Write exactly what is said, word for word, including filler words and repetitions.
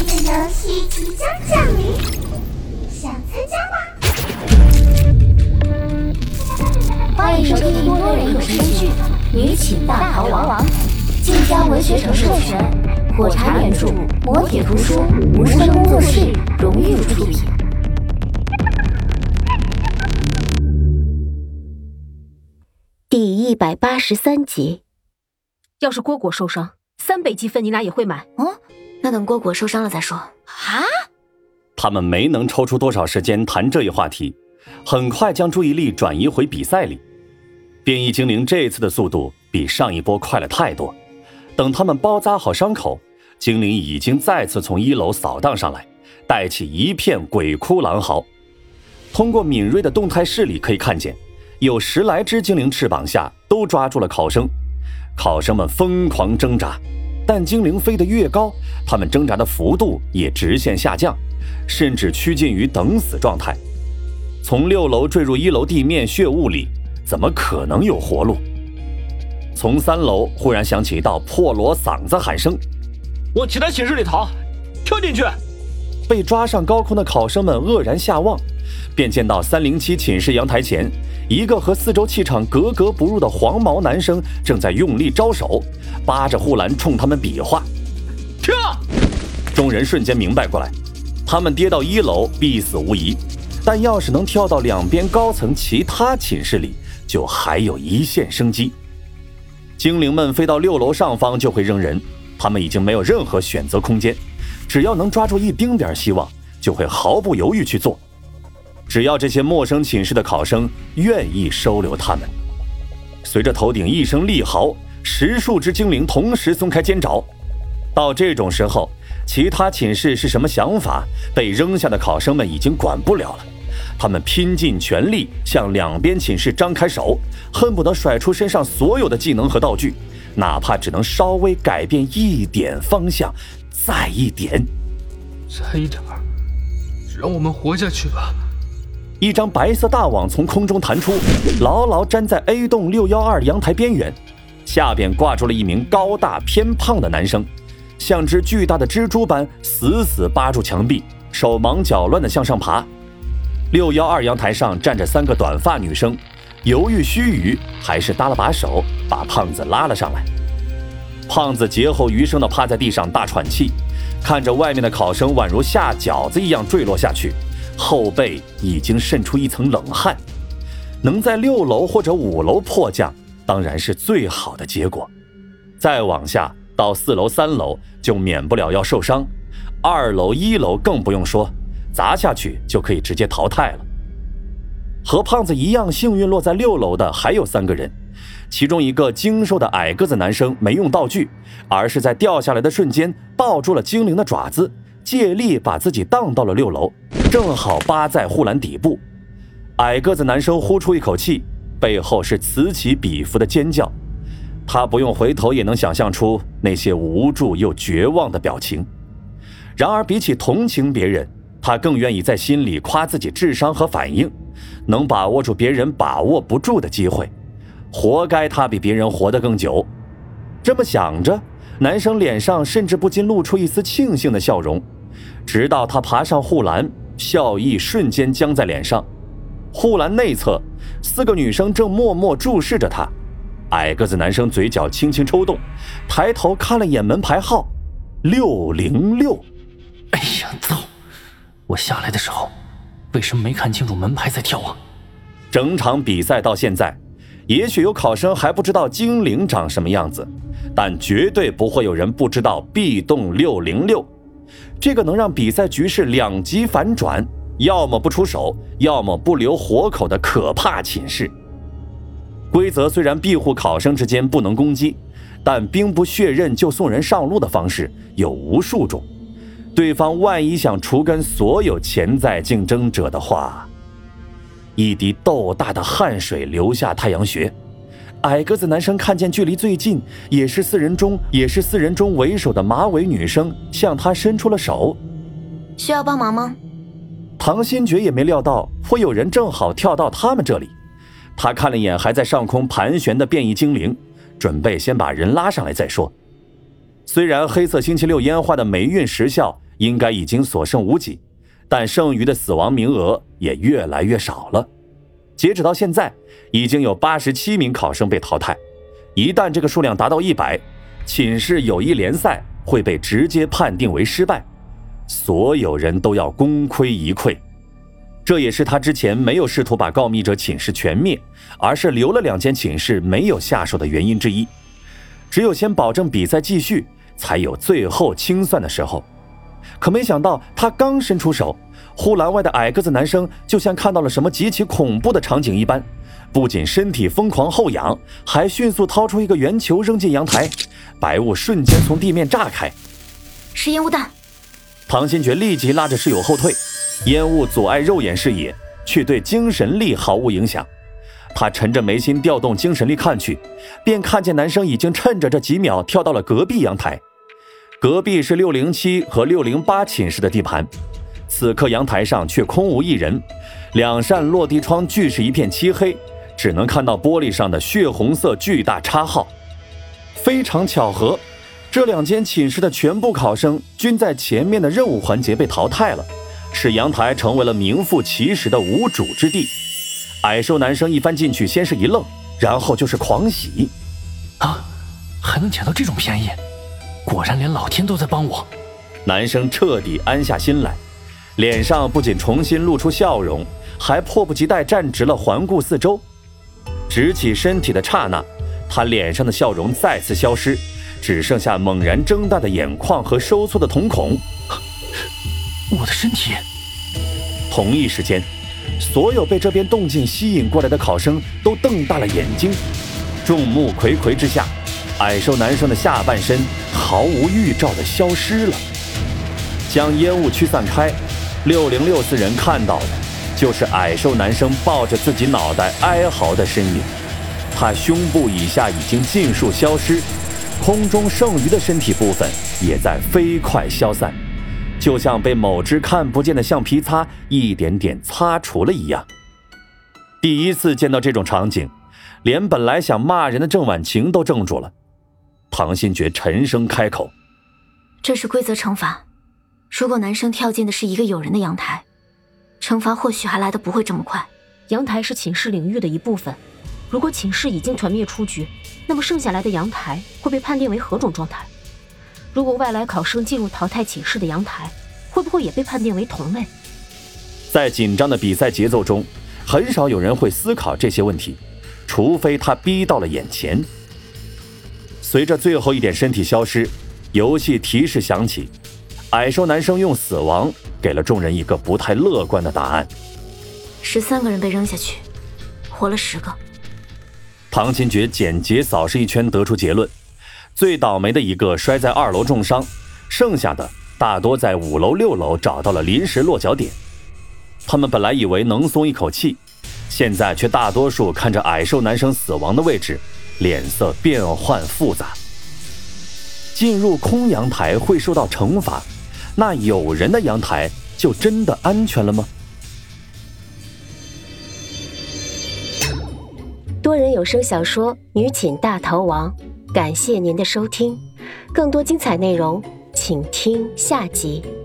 的游戏即将降临，想参加吗？ 欢迎收听多人有声剧《女寝大逃亡》，晋江文学城授权，火柴原著，磨铁图书，无声工作室荣誉出品。第一百八十三集。 要是蝈蝈受伤，三倍积分你俩也会买？ 哦，那等蝈蝈受伤了再说。 啊？ 他们没能抽出多少时间谈这一话题，很快将注意力转移回比赛里。变异精灵这次的速度比上一波快了太多，等他们包扎好伤口，精灵已经再次从一楼扫荡上来，带起一片鬼哭狼嚎。通过敏锐的动态视力可以看见，有十来只精灵翅膀下都抓住了考生，考生们疯狂挣扎，但精灵飞得越高，他们挣扎的幅度也直线下降，甚至趋近于等死状态。从六楼坠入一楼地面血雾里，怎么可能有活路？从三楼忽然响起一道破锣嗓子喊声：“ 往其他寝室里逃，跳进去！” 被抓上高空的考生们愕然下望，便见到三零七寝室阳台前，一个和四周气场格格不入的黄毛男生正在用力招手，扒着护栏冲他们比划。 跳！ 众人瞬间明白过来，他们跌到一楼必死无疑，但要是能跳到两边高层其他寝室里，就还有一线生机。精灵们飞到六楼上方就会扔人，他们已经没有任何选择空间，只要能抓住一丁点希望，就会毫不犹豫去做。只要这些陌生寝室的考生愿意收留他们。随着头顶一声厉嚎，十数只精灵同时松开尖爪。到这种时候，其他寝室是什么想法，被扔下的考生们已经管不了了。他们拼尽全力向两边寝室张开手，恨不得甩出身上所有的技能和道具，哪怕只能稍微改变一点方向，再一点， 再一点，让我们活下去吧。 一张白色大网从空中弹出，牢牢粘在 A 栋六一二阳台边缘，下边挂住了一名高大偏胖的男生，像只巨大的蜘蛛般死死扒住墙壁，手忙脚乱地向上爬。六一二阳台上站着三个短发女生，犹豫须臾，还是搭了把手把胖子拉了上来。胖子劫后余生地趴在地上大喘气，看着外面的考生宛如下饺子一样坠落下去，后背已经渗出一层冷汗。能在六楼或者五楼迫降当然是最好的结果，再往下到四楼三楼就免不了要受伤，二楼一楼更不用说，砸下去就可以直接淘汰了。和胖子一样幸运落在六楼的还有三个人，其中一个精瘦的矮个子男生没用道具，而是在掉下来的瞬间抱住了精灵的爪子，借力把自己荡到了六楼，正好扒在护栏底部。矮个子男生呼出一口气，背后是此起彼伏的尖叫，他不用回头也能想象出那些无助又绝望的表情。然而比起同情别人，他更愿意在心里夸自己智商和反应，能把握住别人把握不住的机会，活该他比别人活得更久。这么想着，男生脸上甚至不禁露出一丝庆幸的笑容，直到他爬上护栏，笑意瞬间僵在脸上。护栏内侧，四个女生正默默注视着他。矮个子男生嘴角轻轻抽动，抬头看了眼门牌号六零六。 哎呀，糟！我下来的时候为什么没看清楚门牌在跳啊？ 整场比赛到现在，也许有考生还不知道精灵长什么样子，但绝对不会有人不知道 B 栋六零六，这个能让比赛局势两极反转，要么不出手，要么不留活口的可怕寝室。规则虽然庇护考生之间不能攻击，但兵不血刃就送人上路的方式有无数种。对方万一想除根所有潜在竞争者的话，一滴豆大的汗水流下太阳穴。矮个子男生看见距离最近，也是四人中也是四人中为首的马尾女生向他伸出了手。 需要帮忙吗？ 唐新觉也没料到会有人正好跳到他们这里，他看了眼还在上空盘旋的变异精灵，准备先把人拉上来再说。虽然黑色星期六烟花的霉运时效应该已经所剩无几，但剩余的死亡名额也越来越少了。截止到现在，已经有八十七名考生被淘汰。一旦这个数量达到一百，寝室友谊联赛会被直接判定为失败，所有人都要功亏一篑。这也是他之前没有试图把告密者寝室全灭，而是留了两间寝室没有下手的原因之一。只有先保证比赛继续，才有最后清算的时候。可没想到他刚伸出手，护栏外的矮个子男生就像看到了什么极其恐怖的场景一般，不仅身体疯狂后仰，还迅速掏出一个圆球扔进阳台，白雾瞬间从地面炸开。 是烟雾弹。 唐新觉立即拉着室友后退，烟雾阻碍肉眼视野，却对精神力毫无影响。他沉着眉心调动精神力看去，便看见男生已经趁着这几秒跳到了隔壁阳台。隔壁是六零七和六零八寝室的地盘，此刻阳台上却空无一人，两扇落地窗俱是一片漆黑，只能看到玻璃上的血红色巨大叉号。非常巧合，这两间寝室的全部考生均在前面的任务环节被淘汰了，使阳台成为了名副其实的无主之地。矮瘦男生一翻进去，先是一愣，然后就是狂喜。 啊，还能捡到这种便宜，果然连老天都在帮我。 男生彻底安下心来，脸上不仅重新露出笑容，还迫不及待站直了，环顾四周。直起身体的刹那，他脸上的笑容再次消失，只剩下猛然睁大的眼眶和收缩的瞳孔。 我的身体。 同一时间，所有被这边动静吸引过来的考生都瞪大了眼睛。众目睽睽之下，矮瘦男生的下半身毫无预兆地消失了。将烟雾驱散开，六零六四人看到的就是矮瘦男生抱着自己脑袋哀嚎的身影。他胸部以下已经尽数消失，空中剩余的身体部分也在飞快消散，就像被某只看不见的橡皮擦一点点擦除了一样。第一次见到这种场景，连本来想骂人的郑婉晴都怔住了。唐新觉沉声开口： 这是规则惩罚，如果男生跳进的是一个有人的阳台，惩罚或许还来得不会这么快。 阳台是寝室领域的一部分，如果寝室已经团灭出局，那么剩下来的阳台会被判定为何种状态？如果外来考生进入淘汰寝室的阳台，会不会也被判定为同类？ 在紧张的比赛节奏中，很少有人会思考这些问题，除非他逼到了眼前。随着最后一点身体消失，游戏提示响起，矮瘦男生用死亡给了众人一个不太乐观的答案。 十三个人被扔下去，活了十个。 唐新觉简洁扫视一圈，得出结论：最倒霉的一个摔在二楼重伤，剩下的大多在五楼六楼找到了临时落脚点。他们本来以为能松一口气，现在却大多数看着矮瘦男生死亡的位置，脸色变幻复杂。进入空阳台会受到惩罚，那有人的阳台就真的安全了吗？ 多人有声小说《女寝大逃亡》，感谢您的收听，更多精彩内容请听下集。